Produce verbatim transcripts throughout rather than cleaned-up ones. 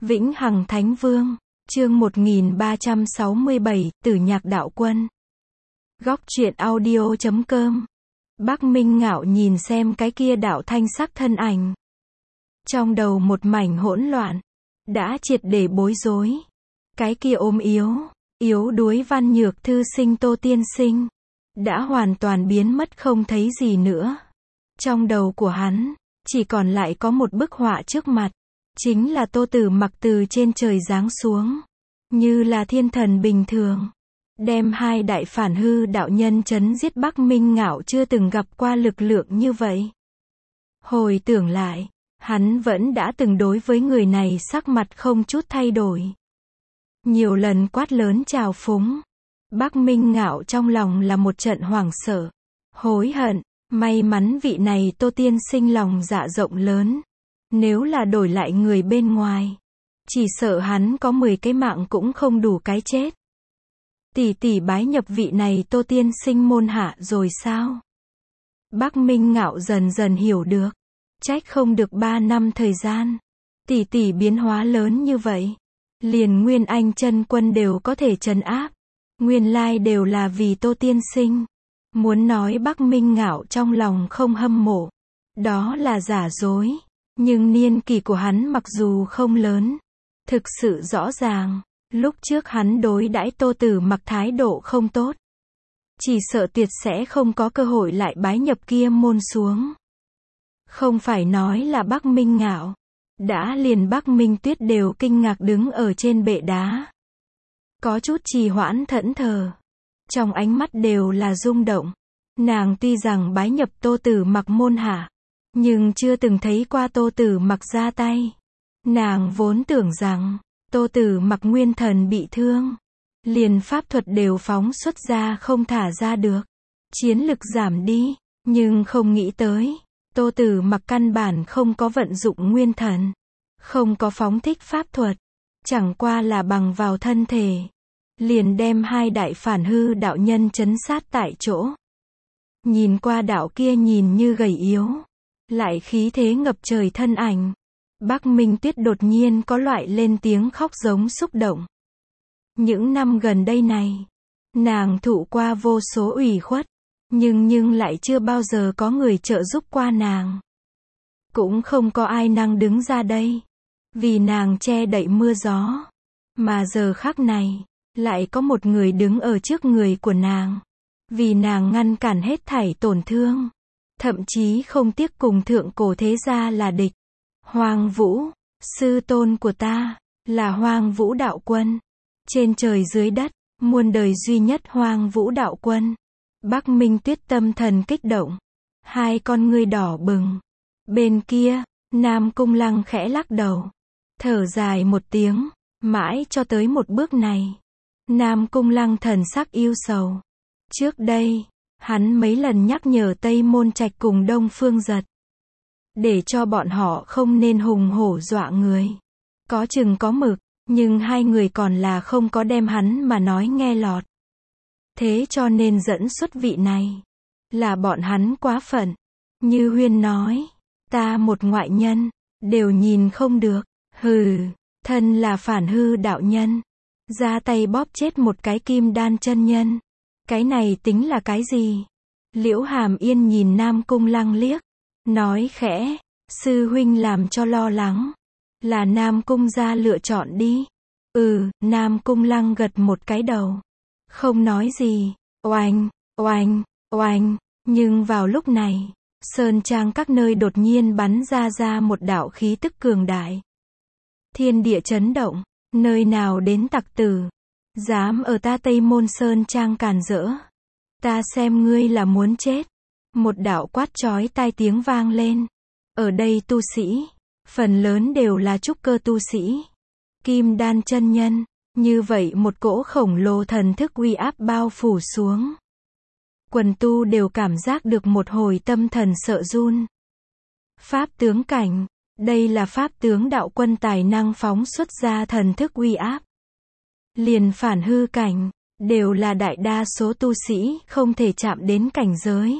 Vĩnh Hằng Thánh Vương, chương một nghìn ba trăm sáu mươi bảy, Tử Nhạc Đạo Quân. Góc truyện audio chấm com. Bắc Minh Ngạo nhìn xem cái kia đạo thanh sắc thân ảnh. Trong đầu một mảnh hỗn loạn, đã triệt để bối rối. Cái kia ốm yếu, yếu đuối văn nhược thư sinh Tô Tiên Sinh, đã hoàn toàn biến mất không thấy gì nữa. Trong đầu của hắn, chỉ còn lại có một bức họa trước mặt. Chính là Tô Tử Mặc từ trên trời giáng xuống, như là thiên thần bình thường, đem hai đại phản hư đạo nhân chấn giết. Bắc Minh Ngạo chưa từng gặp qua lực lượng như vậy. Hồi tưởng lại, hắn vẫn đã từng đối với người này sắc mặt không chút thay đổi, nhiều lần quát lớn trào phúng. Bắc Minh Ngạo trong lòng là một trận hoảng sợ, hối hận. May mắn vị này Tô Tiên Sinh lòng dạ rộng lớn. Nếu là đổi lại người bên ngoài, chỉ sợ hắn có mười cái mạng cũng không đủ cái chết. Tỷ tỷ bái nhập vị này Tô Tiên Sinh môn hạ rồi sao? Bắc Minh Ngạo dần dần hiểu được. Trách không được ba năm thời gian, tỷ tỷ biến hóa lớn như vậy. Liền Nguyên Anh chân quân đều có thể trấn áp. Nguyên lai đều là vì Tô Tiên Sinh. Muốn nói Bắc Minh Ngạo trong lòng không hâm mộ, đó là giả dối. Nhưng niên kỷ của hắn mặc dù không lớn, thực sự rõ ràng, lúc trước hắn đối đãi Tô Tử Mặc thái độ không tốt. Chỉ sợ tuyệt sẽ không có cơ hội lại bái nhập kia môn xuống. Không phải nói là Bắc Minh Ngạo, đã liền Bắc Minh Tuyết đều kinh ngạc đứng ở trên bệ đá. Có chút trì hoãn thẫn thờ, trong ánh mắt đều là rung động. Nàng tuy rằng bái nhập Tô Tử Mặc môn hạ, nhưng chưa từng thấy qua Tô Tử Mặc ra tay. Nàng vốn tưởng rằng, Tô Tử Mặc nguyên thần bị thương, liền pháp thuật đều phóng xuất ra không thả ra được, chiến lực giảm đi, nhưng không nghĩ tới, Tô Tử Mặc căn bản không có vận dụng nguyên thần, không có phóng thích pháp thuật, chẳng qua là bằng vào thân thể, liền đem hai đại phản hư đạo nhân trấn sát tại chỗ. Nhìn qua đạo kia nhìn như gầy yếu, lại khí thế ngập trời thân ảnh, Bắc Minh Tuyết đột nhiên có loại lên tiếng khóc giống xúc động. Những năm gần đây này, nàng thụ qua vô số ủy khuất, nhưng nhưng lại chưa bao giờ có người trợ giúp qua nàng. Cũng không có ai năng đứng ra đây, vì nàng che đậy mưa gió. Mà giờ khắc này, lại có một người đứng ở trước người của nàng, vì nàng ngăn cản hết thảy tổn thương. Thậm chí không tiếc cùng thượng cổ thế gia là địch. Hoang Vũ, sư tôn của ta, là Hoang Vũ đạo quân. Trên trời dưới đất, muôn đời duy nhất Hoang Vũ đạo quân. Bắc Minh Tuyết tâm thần kích động, hai con ngươi đỏ bừng. Bên kia, Nam Cung Lăng khẽ lắc đầu, thở dài một tiếng. Mãi cho tới một bước này, Nam Cung Lăng thần sắc yêu sầu. Trước đây, hắn mấy lần nhắc nhở Tây Môn Trạch cùng Đông Phương Giật, để cho bọn họ không nên hùng hổ dọa người, có chừng có mực, nhưng hai người còn là không có đem hắn mà nói nghe lọt. Thế cho nên dẫn xuất vị này, là bọn hắn quá phận. Như Huyên nói, ta một ngoại nhân, đều nhìn không được, hừ, thân là phản hư đạo nhân, ra tay bóp chết một cái kim đan chân nhân. Cái này tính là cái gì? Liễu Hàm Yên nhìn Nam Cung Lăng liếc, nói khẽ, sư huynh làm cho lo lắng, là Nam Cung gia lựa chọn đi. Ừ, Nam Cung Lăng gật một cái đầu, không nói gì. Oanh, oanh, oanh, nhưng vào lúc này, sơn trang các nơi đột nhiên bắn ra ra một đạo khí tức cường đại. Thiên địa chấn động, nơi nào đến tặc tử, dám ở ta Tây Môn Sơn trang càn rỡ, ta xem ngươi là muốn chết. Một đạo quát chói tai tiếng vang lên. Ở đây tu sĩ, phần lớn đều là trúc cơ tu sĩ, kim đan chân nhân. Như vậy một cỗ khổng lồ thần thức uy áp bao phủ xuống, quần tu đều cảm giác được một hồi tâm thần sợ run. Pháp tướng cảnh, đây là pháp tướng đạo quân tài năng phóng xuất ra thần thức uy áp. Liền phản hư cảnh, đều là đại đa số tu sĩ không thể chạm đến cảnh giới.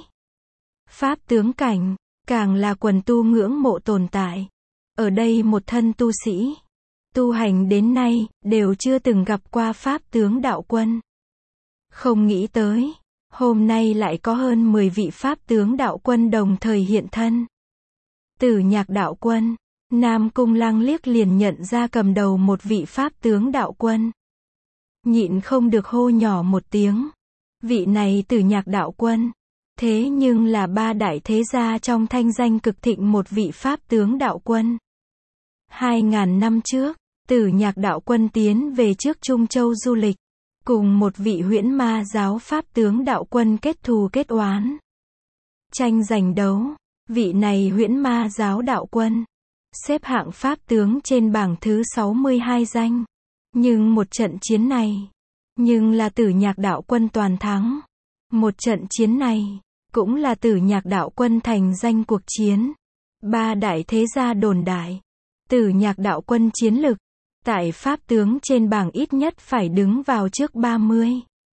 Pháp tướng cảnh, càng là quần tu ngưỡng mộ tồn tại. Ở đây một thân tu sĩ, tu hành đến nay, đều chưa từng gặp qua pháp tướng đạo quân. Không nghĩ tới, hôm nay lại có hơn mười vị pháp tướng đạo quân đồng thời hiện thân. Tử Nhạc đạo quân, Nam Cung Lăng liếc liền nhận ra cầm đầu một vị pháp tướng đạo quân. Nhịn không được hô nhỏ một tiếng. Vị này Tử Nhạc đạo quân, thế nhưng là ba đại thế gia trong thanh danh cực thịnh một vị pháp tướng đạo quân. Hai ngàn năm trước, Tử Nhạc đạo quân tiến về trước Trung Châu du lịch, cùng một vị huyễn ma giáo pháp tướng đạo quân kết thù kết oán. Tranh giành đấu, vị này huyễn ma giáo đạo quân, xếp hạng pháp tướng trên bảng thứ sáu mươi hai danh. Nhưng một trận chiến này, nhưng là Tử Nhạc đạo quân toàn thắng. Một trận chiến này, cũng là Tử Nhạc đạo quân thành danh cuộc chiến. Ba đại thế gia đồn đại, Tử Nhạc đạo quân chiến lực, tại pháp tướng trên bảng ít nhất phải đứng vào trước ba mươi.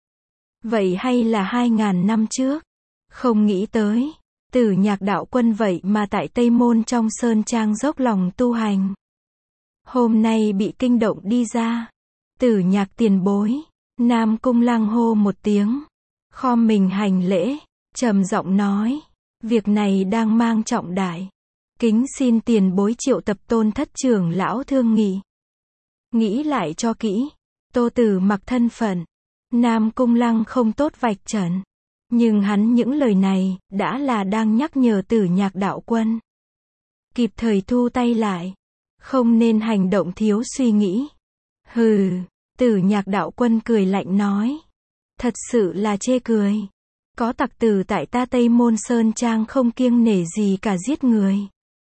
Vậy hay là hai ngàn năm trước? Không nghĩ tới, Tử Nhạc đạo quân vậy mà tại Tây Môn trong sơn trang dốc lòng tu hành. Hôm nay bị kinh động đi ra. Tử Nhạc tiền bối, Nam Cung Lăng hô một tiếng, khom mình hành lễ, trầm giọng nói, việc này đang mang trọng đại. Kính xin tiền bối triệu tập Tôn thất trưởng lão thương nghị. Nghĩ lại cho kỹ, Tô Tử Mặc thân phận, Nam Cung Lăng không tốt vạch trần. Nhưng hắn những lời này, đã là đang nhắc nhở Tử Nhạc đạo quân. Kịp thời thu tay lại, không nên hành động thiếu suy nghĩ. Hừ, Tử Nhạc đạo quân cười lạnh nói. Thật sự là chê cười. Có tặc tử tại ta Tây Môn Sơn Trang không kiêng nể gì cả giết người.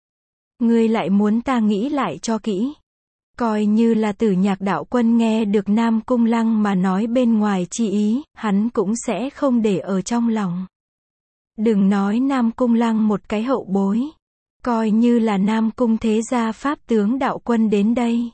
Ngươi lại muốn ta nghĩ lại cho kỹ. Coi như là Tử Nhạc đạo quân nghe được Nam Cung Lăng mà nói bên ngoài chi ý, hắn cũng sẽ không để ở trong lòng. Đừng nói Nam Cung Lăng một cái hậu bối. Coi như là Nam Cung thế gia pháp tướng đạo quân đến đây.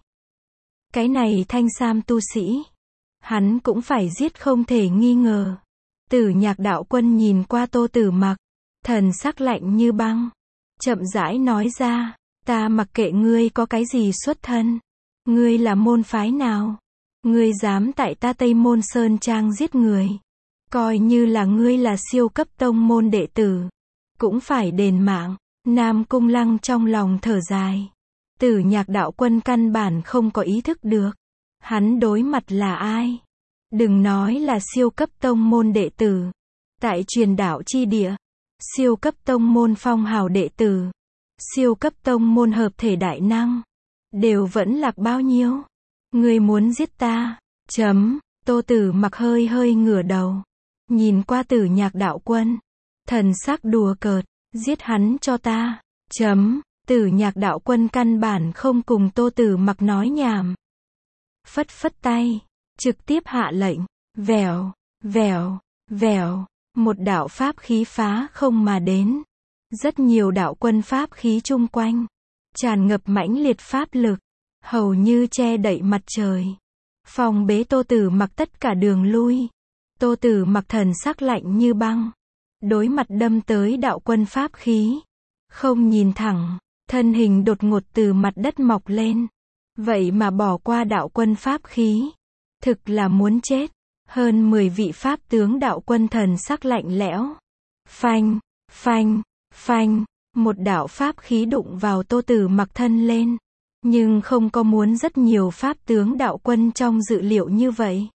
Cái này thanh sam tu sĩ, hắn cũng phải giết không thể nghi ngờ. Tử Nhạc đạo quân nhìn qua Tô Tử Mặc, thần sắc lạnh như băng, chậm rãi nói ra, ta mặc kệ ngươi có cái gì xuất thân. Ngươi là môn phái nào? Ngươi dám tại ta Tây Môn Sơn Trang giết người? Coi như là ngươi là siêu cấp tông môn đệ tử, cũng phải đền mạng. Nam Cung Lăng trong lòng thở dài. Tử Nhạc đạo quân căn bản không có ý thức được. Hắn đối mặt là ai? Đừng nói là siêu cấp tông môn đệ tử. Tại truyền đạo chi địa, siêu cấp tông môn phong hào đệ tử, siêu cấp tông môn hợp thể đại năng, đều vẫn lạc bao nhiêu. Ngươi muốn giết ta? Chấm. Tô Tử Mặc hơi hơi ngửa đầu, nhìn qua Tử Nhạc đạo quân, thần sắc đùa cợt, giết hắn cho ta. Chấm. Tử Nhạc đạo quân căn bản không cùng Tô Tử Mặc nói nhảm. Phất phất tay, trực tiếp hạ lệnh. Vèo, vèo, vèo, một đạo pháp khí phá không mà đến. Rất nhiều đạo quân pháp khí chung quanh, tràn ngập mãnh liệt pháp lực, hầu như che đậy mặt trời. Phòng bế Tô Tử Mặc tất cả đường lui. Tô Tử Mặc thần sắc lạnh như băng, đối mặt đâm tới đạo quân pháp khí, không nhìn thẳng, thân hình đột ngột từ mặt đất mọc lên. Vậy mà bỏ qua đạo quân pháp khí, thực là muốn chết. Hơn mười vị pháp tướng đạo quân thần sắc lạnh lẽo. Phanh, phanh, phanh, một đạo pháp khí đụng vào Tô Tử Mặc thân lên. Nhưng không có muốn rất nhiều pháp tướng đạo quân trong dự liệu như vậy.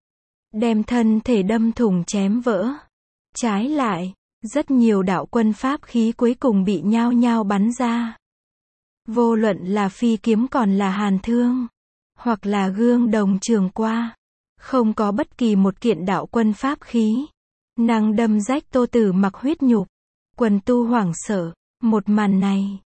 Đem thân thể đâm thủng chém vỡ. Trái lại, rất nhiều đạo quân pháp khí cuối cùng bị nhao nhao bắn ra. Vô luận là phi kiếm còn là hàn thương, hoặc là gương đồng trường qua, không có bất kỳ một kiện đạo quân pháp khí năng đâm rách Tô Tử Mặc huyết nhục. Quần tu hoảng sợ. Một màn này,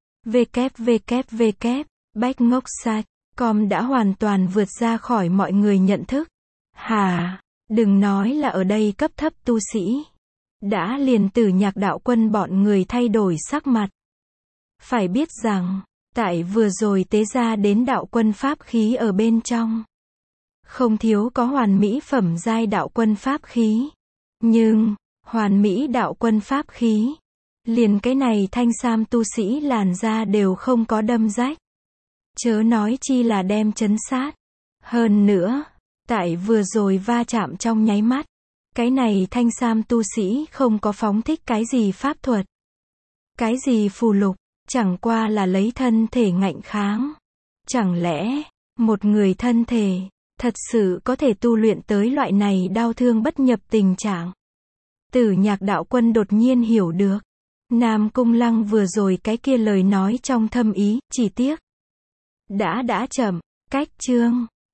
www bách ngốc site chấm com đã hoàn toàn vượt ra khỏi mọi người nhận thức. Hà, đừng nói là ở đây cấp thấp tu sĩ, đã liền Tử Nhạc đạo quân bọn người thay đổi sắc mặt. Phải biết rằng, tại vừa rồi tế ra đến đạo quân pháp khí ở bên trong, không thiếu có hoàn mỹ phẩm giai đạo quân pháp khí. Nhưng, hoàn mỹ đạo quân pháp khí, liền cái này thanh sam tu sĩ làn da đều không có đâm rách. chớ nói chi là đem chấn sát. Hơn nữa, tại vừa rồi va chạm trong nháy mắt, cái này thanh sam tu sĩ không có phóng thích cái gì pháp thuật, cái gì phù lục, chẳng qua là lấy thân thể ngạnh kháng. Chẳng lẽ, một người thân thể, thật sự có thể tu luyện tới loại này đau thương bất nhập tình trạng? Tử Nhạc đạo quân đột nhiên hiểu được. Nam Cung Lăng vừa rồi cái kia lời nói trong thâm ý, chỉ tiếc. Đã đã chậm, cách chương.